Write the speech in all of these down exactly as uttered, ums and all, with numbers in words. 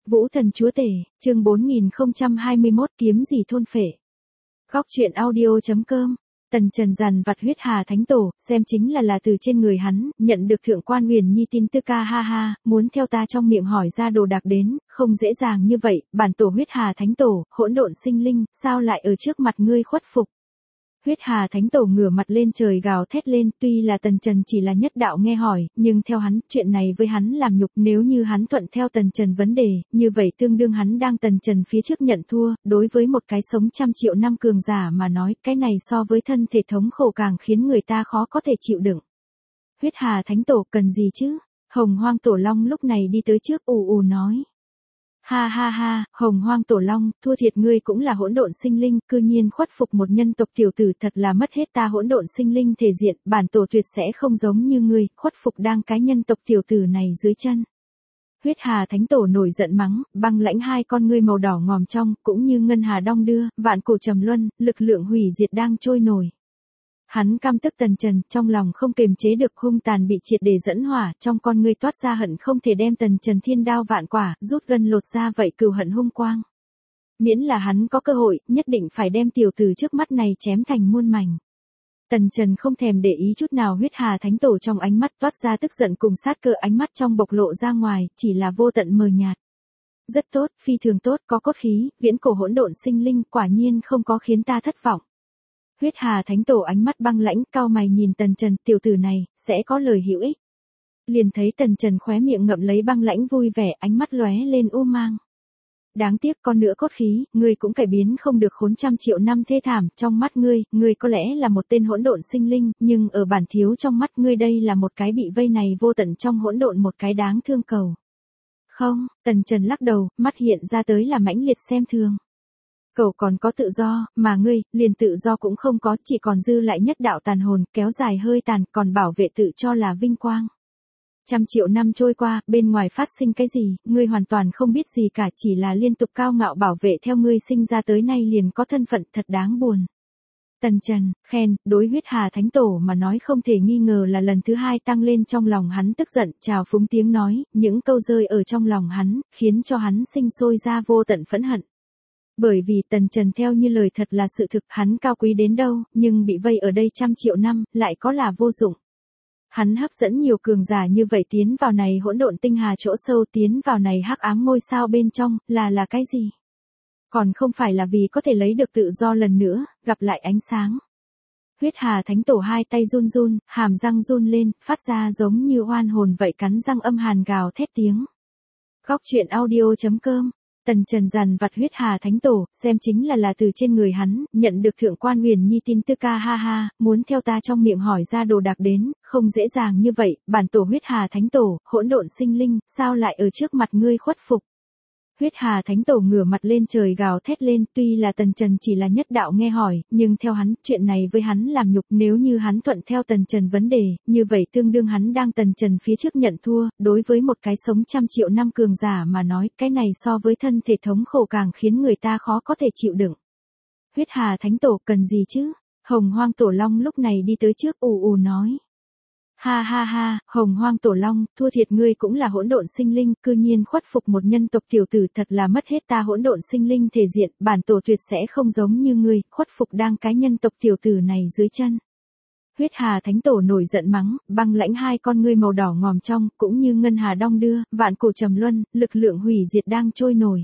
Vũ thần chúa tể, chương bốn nghìn không trăm hai mươi mốt kiếm gì thôn phệ. Góc truyện audio chấm com. Tần Trần dằn vặt huyết hà thánh tổ, xem chính là là từ trên người hắn, nhận được thượng quan huyền nhi tin tức ca ha ha, muốn theo ta trong miệng hỏi ra đồ đạc đến, không dễ dàng như vậy, bản tổ huyết hà thánh tổ, hỗn độn sinh linh, sao lại ở trước mặt ngươi khuất phục. Huyết hà thánh tổ ngửa mặt lên trời gào thét lên, tuy là Tần Trần chỉ là nhất đạo nghe hỏi, nhưng theo hắn, chuyện này với hắn làm nhục, nếu như hắn thuận theo Tần Trần vấn đề, như vậy tương đương hắn đang Tần Trần phía trước nhận thua, đối với một cái sống trăm triệu năm cường giả mà nói, cái này so với thân thể thống khổ càng khiến người ta khó có thể chịu đựng. Huyết hà thánh tổ cần gì chứ? Hồng Hoang Tổ Long lúc này đi tới trước ù ù nói. Ha ha ha, Hồng Hoang Tổ Long, thua thiệt ngươi cũng là hỗn độn sinh linh, cư nhiên khuất phục một nhân tộc tiểu tử, thật là mất hết ta hỗn độn sinh linh thể diện, bản tổ tuyệt sẽ không giống như ngươi, khuất phục đang cái nhân tộc tiểu tử này dưới chân. Huyết hà thánh tổ nổi giận mắng, băng lãnh hai con ngươi màu đỏ ngòm trong, cũng như ngân hà đong đưa, vạn cổ trầm luân, lực lượng hủy diệt đang trôi nổi. Hắn căm tức Tần Trần, trong lòng không kềm chế được, hung tàn bị triệt để dẫn hỏa, trong con ngươi toát ra hận không thể đem Tần Trần thiên đao vạn quả, rút gân lột ra vậy cừu hận hung quang. Miễn là hắn có cơ hội, nhất định phải đem tiểu tử trước mắt này chém thành muôn mảnh. Tần Trần không thèm để ý chút nào huyết hà thánh tổ trong ánh mắt toát ra tức giận cùng sát cơ, ánh mắt trong bộc lộ ra ngoài, chỉ là vô tận mờ nhạt. Rất tốt, phi thường tốt, có cốt khí, viễn cổ hỗn độn sinh linh, quả nhiên không có khiến ta thất vọng. Huyết hà thánh tổ ánh mắt băng lãnh, cao mày nhìn Tần Trần, tiểu tử này, sẽ có lời hữu ích. Liền thấy Tần Trần khóe miệng ngậm lấy băng lãnh vui vẻ, ánh mắt lóe lên u mang. Đáng tiếc con nữa cốt khí, ngươi cũng cải biến không được khốn trăm triệu năm thê thảm, trong mắt ngươi, ngươi có lẽ là một tên hỗn độn sinh linh, nhưng ở bản thiếu trong mắt ngươi đây là một cái bị vây này vô tận trong hỗn độn, một cái đáng thương cầu. Không, Tần Trần lắc đầu, mắt hiện ra tới là mãnh liệt xem thường. Cậu còn có tự do, mà ngươi, liền tự do cũng không có, chỉ còn dư lại nhất đạo tàn hồn, kéo dài hơi tàn, còn bảo vệ tự cho là vinh quang. Trăm triệu năm trôi qua, bên ngoài phát sinh cái gì, ngươi hoàn toàn không biết gì cả, chỉ là liên tục cao ngạo bảo vệ theo ngươi sinh ra tới nay liền có thân phận, thật đáng buồn. Tần Trần, khen, đối huyết hà thánh tổ mà nói không thể nghi ngờ là lần thứ hai tăng lên trong lòng hắn tức giận, trào phúng tiếng nói, những câu rơi ở trong lòng hắn, khiến cho hắn sinh sôi ra vô tận phẫn hận. Bởi vì Tần Trần theo như lời thật là sự thực, hắn cao quý đến đâu, nhưng bị vây ở đây trăm triệu năm, lại có là vô dụng. Hắn hấp dẫn nhiều cường giả như vậy tiến vào này hỗn độn tinh hà chỗ sâu, tiến vào này hắc ám ngôi sao bên trong, là là cái gì? Còn không phải là vì có thể lấy được tự do lần nữa, gặp lại ánh sáng. Huyết hà thánh tổ hai tay run run, hàm răng run lên, phát ra giống như oan hồn vậy, cắn răng âm hàn gào thét tiếng. Góc truyện audio chấm com. Tần Trần dằn vặt huyết hà thánh tổ, xem chính là là từ trên người hắn, nhận được thượng quan huyền nhi tin tức ca ha ha, muốn theo ta trong miệng hỏi ra đồ đạc đến, không dễ dàng như vậy, bản tổ huyết hà thánh tổ, hỗn độn sinh linh, sao lại ở trước mặt ngươi khuất phục. Huyết hà thánh tổ ngửa mặt lên trời gào thét lên, tuy là Tần Trần chỉ là nhất đạo nghe hỏi, nhưng theo hắn, chuyện này với hắn làm nhục, nếu như hắn thuận theo Tần Trần vấn đề, như vậy tương đương hắn đang Tần Trần phía trước nhận thua, đối với một cái sống trăm triệu năm cường giả mà nói, cái này so với thân thể thống khổ càng khiến người ta khó có thể chịu đựng. Huyết hà thánh tổ cần gì chứ? Hồng Hoang Tổ Long lúc này đi tới trước ù ù nói. Ha ha ha, Hồng Hoang Tổ Long, thua thiệt ngươi cũng là hỗn độn sinh linh, cư nhiên khuất phục một nhân tộc tiểu tử, thật là mất hết ta hỗn độn sinh linh thể diện, bản tổ tuyệt sẽ không giống như ngươi, khuất phục đang cái nhân tộc tiểu tử này dưới chân. Huyết hà thánh tổ nổi giận mắng, băng lãnh hai con ngươi màu đỏ ngòm trong, cũng như ngân hà đong đưa, vạn cổ trầm luân, lực lượng hủy diệt đang trôi nổi.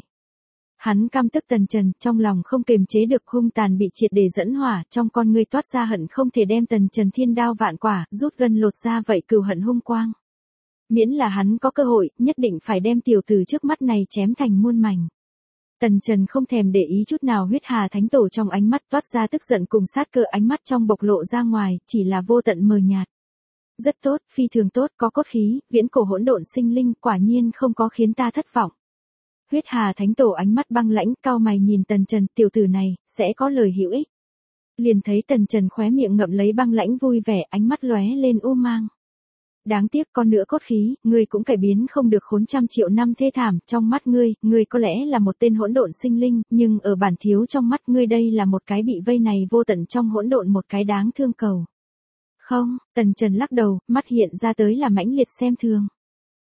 Hắn căm tức Tần Trần, trong lòng không kềm chế được, hung tàn bị triệt để dẫn hỏa, trong con ngươi toát ra hận không thể đem Tần Trần thiên đao vạn quả, rút gân lột ra vậy cừu hận hung quang. Miễn là hắn có cơ hội, nhất định phải đem tiểu tử trước mắt này chém thành muôn mảnh. Tần Trần không thèm để ý chút nào huyết hà thánh tổ trong ánh mắt toát ra tức giận cùng sát cơ, ánh mắt trong bộc lộ ra ngoài, chỉ là vô tận mờ nhạt. Rất tốt, phi thường tốt, có cốt khí, viễn cổ hỗn độn sinh linh, quả nhiên không có khiến ta thất vọng. Huyết hà thánh tổ ánh mắt băng lãnh, cao mày nhìn Tần Trần, tiểu tử này, sẽ có lời hữu ích. Liền thấy Tần Trần khóe miệng ngậm lấy băng lãnh vui vẻ, ánh mắt lóe lên u mang. Đáng tiếc con nữa cốt khí, ngươi cũng cải biến không được khốn trăm triệu năm thê thảm, trong mắt ngươi, ngươi có lẽ là một tên hỗn độn sinh linh, nhưng ở bản thiếu trong mắt ngươi đây là một cái bị vây này vô tận trong hỗn độn, một cái đáng thương cầu. Không, Tần Trần lắc đầu, mắt hiện ra tới là mãnh liệt xem thường.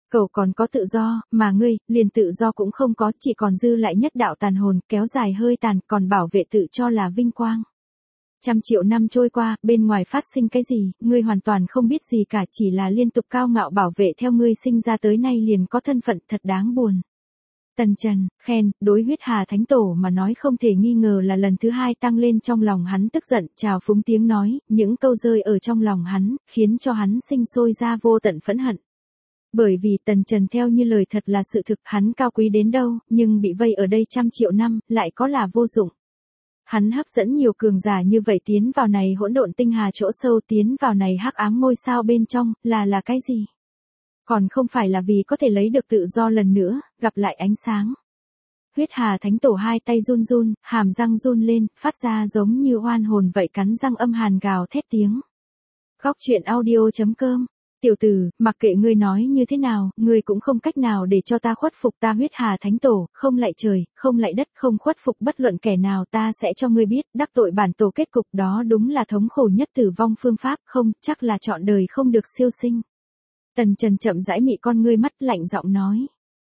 Cậu còn có tự do, mà ngươi, liền tự do cũng không có, chỉ còn dư lại nhất đạo tàn hồn, kéo dài hơi tàn, còn bảo vệ tự cho là vinh quang. Trăm triệu năm trôi qua, bên ngoài phát sinh cái gì, ngươi hoàn toàn không biết gì cả, chỉ là liên tục cao ngạo bảo vệ theo ngươi sinh ra tới nay liền có thân phận, thật đáng buồn. Tần Trần, khen, đối huyết hà thánh tổ mà nói không thể nghi ngờ là lần thứ hai tăng lên trong lòng hắn tức giận, trào phúng tiếng nói, những câu rơi ở trong lòng hắn, khiến cho hắn sinh sôi ra vô tận phẫn hận. Bởi vì Tần Trần theo như lời thật là sự thực, hắn cao quý đến đâu, nhưng bị vây ở đây trăm triệu năm, lại có là vô dụng. Hắn hấp dẫn nhiều cường giả như vậy tiến vào này hỗn độn tinh hà chỗ sâu, tiến vào này hắc ám ngôi sao bên trong, là là cái gì? Còn không phải là vì có thể lấy được tự do lần nữa, gặp lại ánh sáng. Huyết hà thánh tổ hai tay run run, hàm răng run lên, phát ra giống như oan hồn vậy cắn răng âm hàn gào thét tiếng. Góc truyện audio chấm com. Tiểu tử, mặc kệ ngươi nói như thế nào, ngươi cũng không cách nào để cho ta khuất phục ta huyết hà thánh tổ, không lạy trời, không lạy đất, không khuất phục bất luận kẻ nào, ta sẽ cho ngươi biết, đắc tội bản tổ kết cục đó đúng là thống khổ nhất tử vong phương pháp, không, chắc là trọn đời không được siêu sinh. Tần Trần chậm rãi mị con ngươi mắt lạnh giọng nói.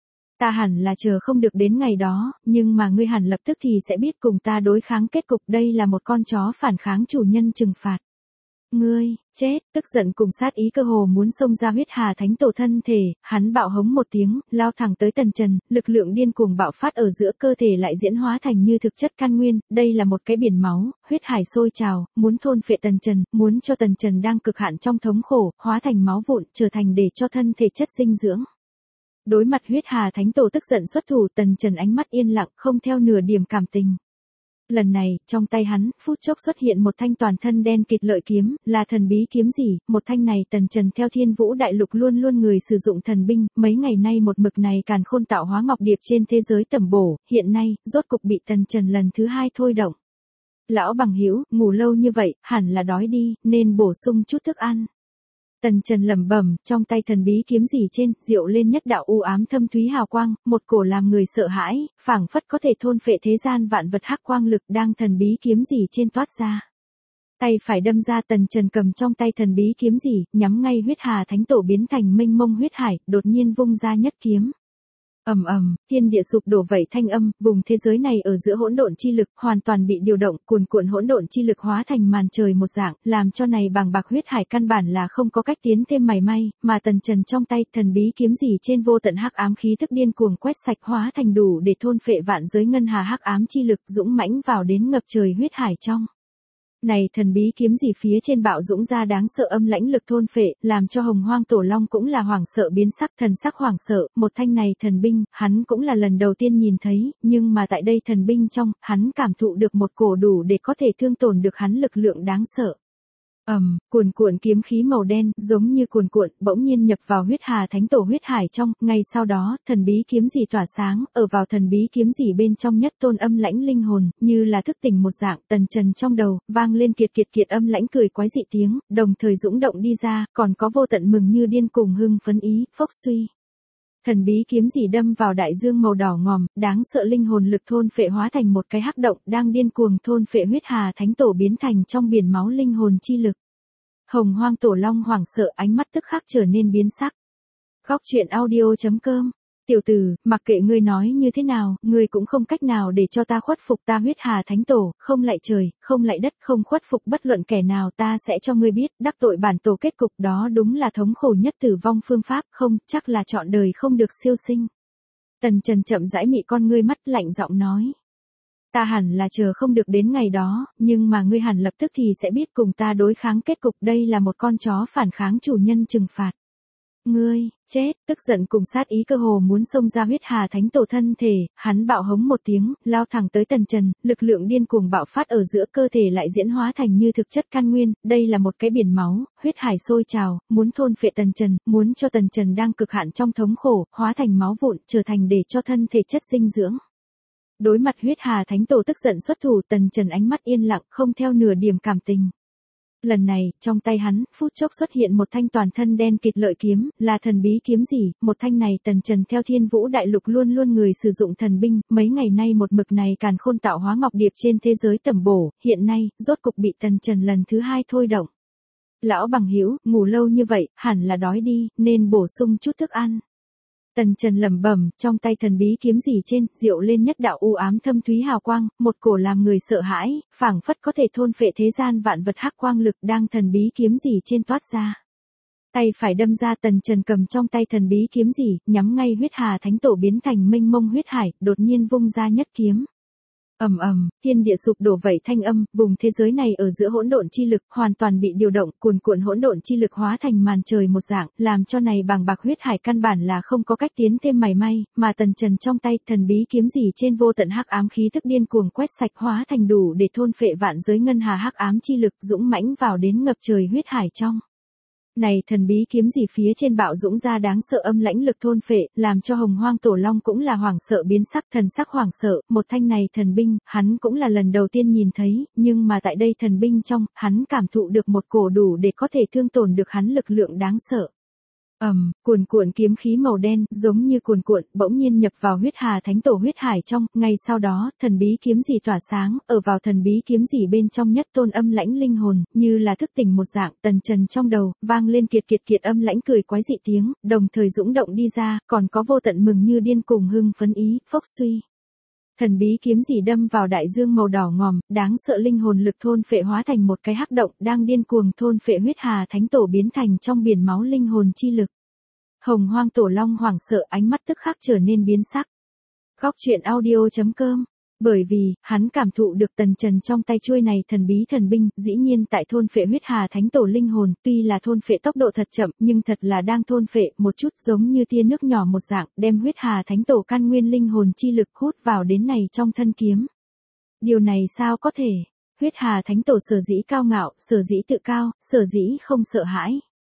Ta hẳn là chờ không được đến ngày đó, nhưng mà ngươi hẳn lập tức thì sẽ biết cùng ta đối kháng kết cục, đây là một con chó phản kháng chủ nhân trừng phạt. Ngươi, chết, tức giận cùng sát ý cơ hồ muốn xông ra huyết hà thánh tổ thân thể, hắn bạo hống một tiếng, lao thẳng tới Tần Trần, lực lượng điên cuồng bạo phát ở giữa cơ thể lại diễn hóa thành như thực chất căn nguyên, đây là một cái biển máu, huyết hải sôi trào, muốn thôn phệ Tần Trần, muốn cho Tần Trần đang cực hạn trong thống khổ, hóa thành máu vụn, trở thành để cho thân thể chất dinh dưỡng. Đối mặt huyết hà thánh tổ tức giận xuất thủ, Tần Trần ánh mắt yên lặng, không theo nửa điểm cảm tình. Lần này, trong tay hắn, phút chốc xuất hiện một thanh toàn thân đen kịt lợi kiếm, là thần bí kiếm gì, một thanh này Tần Trần theo Thiên Vũ Đại Lục luôn luôn người sử dụng thần binh, mấy ngày nay một mực này càn khôn tạo hóa ngọc điệp trên thế giới tầm bổ, hiện nay, rốt cục bị Tần Trần lần thứ hai thôi động. Lão bằng hữu, ngủ lâu như vậy, hẳn là đói đi, nên bổ sung chút thức ăn. Tần Trần lẩm bẩm, trong tay thần bí kiếm gì trên, diệu lên nhất đạo u ám thâm thúy hào quang, một cổ làm người sợ hãi, phảng phất có thể thôn phệ thế gian vạn vật hắc quang lực đang thần bí kiếm gì trên toát ra. Tay phải đâm ra, Tần Trần cầm trong tay thần bí kiếm gì, nhắm ngay huyết hà thánh tổ biến thành mênh mông huyết hải, đột nhiên vung ra nhất kiếm. Ầm ầm, thiên địa sụp đổ vậy thanh âm, vùng thế giới này ở giữa hỗn độn chi lực hoàn toàn bị điều động, cuồn cuộn hỗn độn chi lực hóa thành màn trời một dạng, làm cho này bàng bạc huyết hải căn bản là không có cách tiến thêm mảy may, mà Tần Trần trong tay thần bí kiếm gì trên vô tận hắc ám khí thức điên cuồng quét sạch, hóa thành đủ để thôn phệ vạn giới ngân hà hắc ám chi lực, dũng mãnh vào đến ngập trời huyết hải trong. Này thần bí kiếm gì phía trên bạo dũng ra đáng sợ âm lãnh lực thôn phệ, làm cho Hồng Hoang Tổ Long cũng là hoảng sợ biến sắc, thần sắc hoảng sợ, một thanh này thần binh, hắn cũng là lần đầu tiên nhìn thấy, nhưng mà tại đây thần binh trong, hắn cảm thụ được một cổ đủ để có thể thương tổn được hắn lực lượng đáng sợ. Ầm, um, cuồn cuộn kiếm khí màu đen, giống như cuồn cuộn, bỗng nhiên nhập vào huyết hà thánh tổ huyết hải trong, ngay sau đó, thần bí kiếm gì tỏa sáng, ở vào thần bí kiếm gì bên trong nhất tôn âm lãnh linh hồn, như là thức tỉnh một dạng, Tần Trần trong đầu, vang lên kiệt kiệt kiệt âm lãnh cười quái dị tiếng, đồng thời dũng động đi ra, còn có vô tận mừng như điên cùng hưng phấn ý, phốc suy. Thần bí kiếm gì đâm vào đại dương màu đỏ ngòm, đáng sợ linh hồn lực thôn phệ hóa thành một cái hắc động, đang điên cuồng thôn phệ huyết hà thánh tổ biến thành trong biển máu linh hồn chi lực. Hồng Hoang Tổ Long hoảng sợ, ánh mắt tức khắc trở nên biến sắc. Góc truyện audio chấm com. Tiểu tử, mặc kệ ngươi nói như thế nào, ngươi cũng không cách nào để cho ta khuất phục ta huyết hà thánh tổ, không lạy trời, không lạy đất, không khuất phục bất luận kẻ nào, ta sẽ cho ngươi biết, đắc tội bản tổ kết cục đó đúng là thống khổ nhất tử vong phương pháp, không, chắc là trọn đời không được siêu sinh. Tần Trần chậm rãi mị con ngươi mắt lạnh giọng nói. Ta hẳn là chờ không được đến ngày đó, nhưng mà ngươi hẳn lập tức thì sẽ biết cùng ta đối kháng kết cục, đây là một con chó phản kháng chủ nhân trừng phạt. Ngươi, chết, tức giận cùng sát ý cơ hồ muốn xông ra huyết hà thánh tổ thân thể, hắn bạo hống một tiếng, lao thẳng tới Tần Trần, lực lượng điên cuồng bạo phát ở giữa cơ thể lại diễn hóa thành như thực chất căn nguyên, đây là một cái biển máu, huyết hải sôi trào, muốn thôn phệ Tần Trần, muốn cho Tần Trần đang cực hạn trong thống khổ, hóa thành máu vụn, trở thành để cho thân thể chất dinh dưỡng. Đối mặt huyết hà thánh tổ tức giận xuất thủ, Tần Trần ánh mắt yên lặng, không theo nửa điểm cảm tình. Lần này, trong tay hắn, phút chốc xuất hiện một thanh toàn thân đen kịt lợi kiếm, là thần bí kiếm gì, một thanh này Tần Trần theo Thiên Vũ Đại Lục luôn luôn người sử dụng thần binh, mấy ngày nay một mực này càn khôn tạo hóa ngọc điệp trên thế giới tầm bổ, hiện nay, rốt cục bị Tần Trần lần thứ hai thôi động. Lão bằng hữu, ngủ lâu như vậy, hẳn là đói đi, nên bổ sung chút thức ăn. Tần Trần lẩm bẩm, trong tay thần bí kiếm gì trên, diệu lên nhất đạo u ám thâm thúy hào quang, một cổ làm người sợ hãi, phảng phất có thể thôn phệ thế gian vạn vật hắc quang lực đang thần bí kiếm gì trên toát ra. Tay phải đâm ra, Tần Trần cầm trong tay thần bí kiếm gì, nhắm ngay huyết hà thánh tổ biến thành mênh mông huyết hải, đột nhiên vung ra nhất kiếm. Ầm ầm, thiên địa sụp đổ vậy thanh âm, vùng thế giới này ở giữa hỗn độn chi lực hoàn toàn bị điều động, cuồn cuộn hỗn độn chi lực hóa thành màn trời một dạng, làm cho này bàng bạc huyết hải căn bản là không có cách tiến thêm mảy may, mà Tần Trần trong tay thần bí kiếm gì trên vô tận hắc ám khí tức điên cuồng quét sạch hóa thành đủ để thôn phệ vạn giới ngân hà hắc ám chi lực dũng mãnh vào đến ngập trời huyết hải trong. Này thần bí kiếm gì phía trên bạo dũng ra đáng sợ âm lãnh lực thôn phệ, làm cho Hồng Hoang Tổ Long cũng là hoảng sợ biến sắc, thần sắc hoảng sợ, một thanh này thần binh, hắn cũng là lần đầu tiên nhìn thấy, nhưng mà tại đây thần binh trong, hắn cảm thụ được một cổ đủ để có thể thương tổn được hắn lực lượng đáng sợ. Ầm, um, cuồn cuộn kiếm khí màu đen, giống như cuồn cuộn, bỗng nhiên nhập vào huyết hà thánh tổ huyết hải trong, ngay sau đó, thần bí kiếm gì tỏa sáng, ở vào thần bí kiếm gì bên trong nhất tôn âm lãnh linh hồn, như là thức tỉnh một dạng, Tần Trần trong đầu, vang lên kiệt kiệt kiệt âm lãnh cười quái dị tiếng, đồng thời dũng động đi ra, còn có vô tận mừng như điên cùng hưng phấn ý, phốc suy. Thần bí kiếm gì đâm vào đại dương màu đỏ ngòm, đáng sợ linh hồn lực thôn phệ hóa thành một cái hắc động, đang điên cuồng thôn phệ huyết hà thánh tổ biến thành trong biển máu linh hồn chi lực. Hồng Hoang Tổ Long hoảng sợ, ánh mắt tức khắc trở nên biến sắc. Góc truyện audio chấm com. Bởi vì, hắn cảm thụ được Tần Trần trong tay chuôi này thần bí thần binh, dĩ nhiên tại thôn phệ huyết hà thánh tổ linh hồn, tuy là thôn phệ tốc độ thật chậm, nhưng thật là đang thôn phệ, một chút giống như tia nước nhỏ một dạng, đem huyết hà thánh tổ căn nguyên linh hồn chi lực hút vào đến này trong thân kiếm. Điều này sao có thể? Huyết hà thánh tổ sở dĩ cao ngạo, sở dĩ tự cao, sở dĩ không sợ hãi.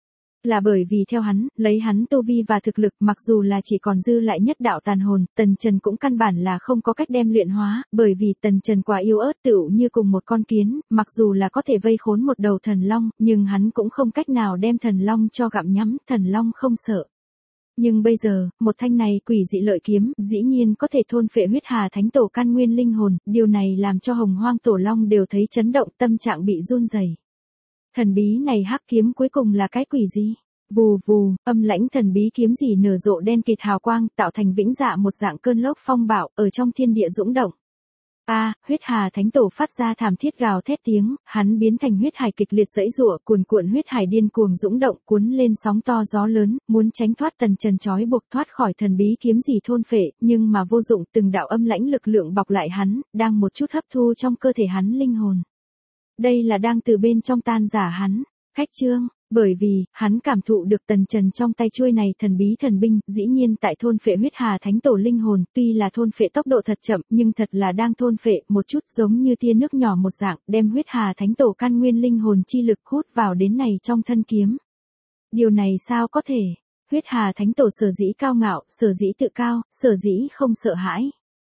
Là bởi vì theo hắn, lấy hắn tu vi và thực lực, mặc dù là chỉ còn dư lại nhất đạo tàn hồn, Tần Trần cũng căn bản là không có cách đem luyện hóa, bởi vì Tần Trần quá yếu ớt tựu như cùng một con kiến, mặc dù là có thể vây khốn một đầu thần long, nhưng hắn cũng không cách nào đem thần long cho gặm nhắm, thần long không sợ. Nhưng bây giờ, một thanh này quỷ dị lợi kiếm, dĩ nhiên có thể thôn phệ huyết hà thánh tổ căn nguyên linh hồn, điều này làm cho Hồng Hoang Tổ Long đều thấy chấn động, tâm trạng bị run rẩy. Thần bí này hắc kiếm cuối cùng là cái quỷ gì? Vù vù, âm lãnh thần bí kiếm gì nở rộ đen kịt hào quang, tạo thành vĩnh dạ một dạng cơn lốc phong bạo, ở trong thiên địa dũng động. A, à, huyết hà thánh tổ phát ra thảm thiết gào thét tiếng, hắn biến thành huyết hải kịch liệt giãy giụa, cuồn cuộn huyết hải điên cuồng dũng động, cuốn lên sóng to gió lớn, muốn tránh thoát Tần Trần trói buộc thoát khỏi thần bí kiếm gì thôn phệ, nhưng mà vô dụng, từng đạo âm lãnh lực lượng bọc lại hắn, đang một chút hấp thu trong cơ thể hắn linh hồn. Đây là đang từ bên trong tan rã hắn. Khách chương, bởi vì, hắn cảm thụ được Tần Trần trong tay chuôi này thần bí thần binh, dĩ nhiên tại thôn phệ huyết hà thánh tổ linh hồn, tuy là thôn phệ tốc độ thật chậm, nhưng thật là đang thôn phệ, một chút giống như tia nước nhỏ một dạng, đem huyết hà thánh tổ căn nguyên linh hồn chi lực hút vào đến này trong thân kiếm. Điều này sao có thể? Huyết hà thánh tổ sở dĩ cao ngạo, sở dĩ tự cao, sở dĩ không sợ hãi.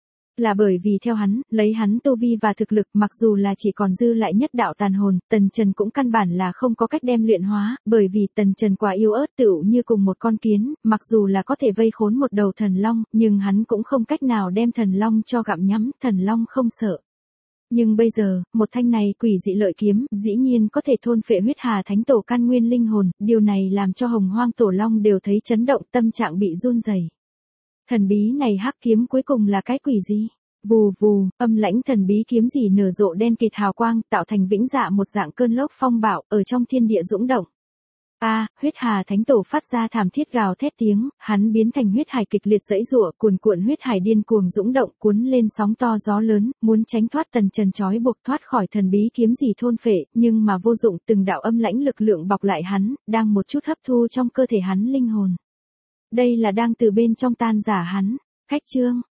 Là bởi vì theo hắn, lấy hắn tu vi và thực lực, mặc dù là chỉ còn dư lại nhất đạo tàn hồn, Tần Trần cũng căn bản là không có cách đem luyện hóa, bởi vì Tần Trần quá yếu ớt tựu như cùng một con kiến, mặc dù là có thể vây khốn một đầu thần long, nhưng hắn cũng không cách nào đem thần long cho gặm nhắm, thần long không sợ. Nhưng bây giờ, một thanh này quỷ dị lợi kiếm, dĩ nhiên có thể thôn phệ huyết hà thánh tổ căn nguyên linh hồn, điều này làm cho Hồng Hoang Tổ Long đều thấy chấn động, tâm trạng bị run rẩy. Thần bí này hắc kiếm cuối cùng là cái quỷ gì? Vù vù, âm lãnh thần bí kiếm gì nở rộ đen kịt hào quang, tạo thành vĩnh dạ một dạng cơn lốc phong bạo, ở trong thiên địa dũng động. A, à, huyết hà thánh tổ phát ra thảm thiết gào thét tiếng, hắn biến thành huyết hải kịch liệt giãy giụa, cuồn cuộn huyết hải điên cuồng dũng động, cuốn lên sóng to gió lớn, muốn tránh thoát Tần Trần trói buộc thoát khỏi thần bí kiếm gì thôn phệ, nhưng mà vô dụng, từng đạo âm lãnh lực lượng bọc lại hắn, đang một chút hấp thu trong cơ thể hắn linh hồn. Đây là đang từ bên trong tan rã hắn. Khách chương,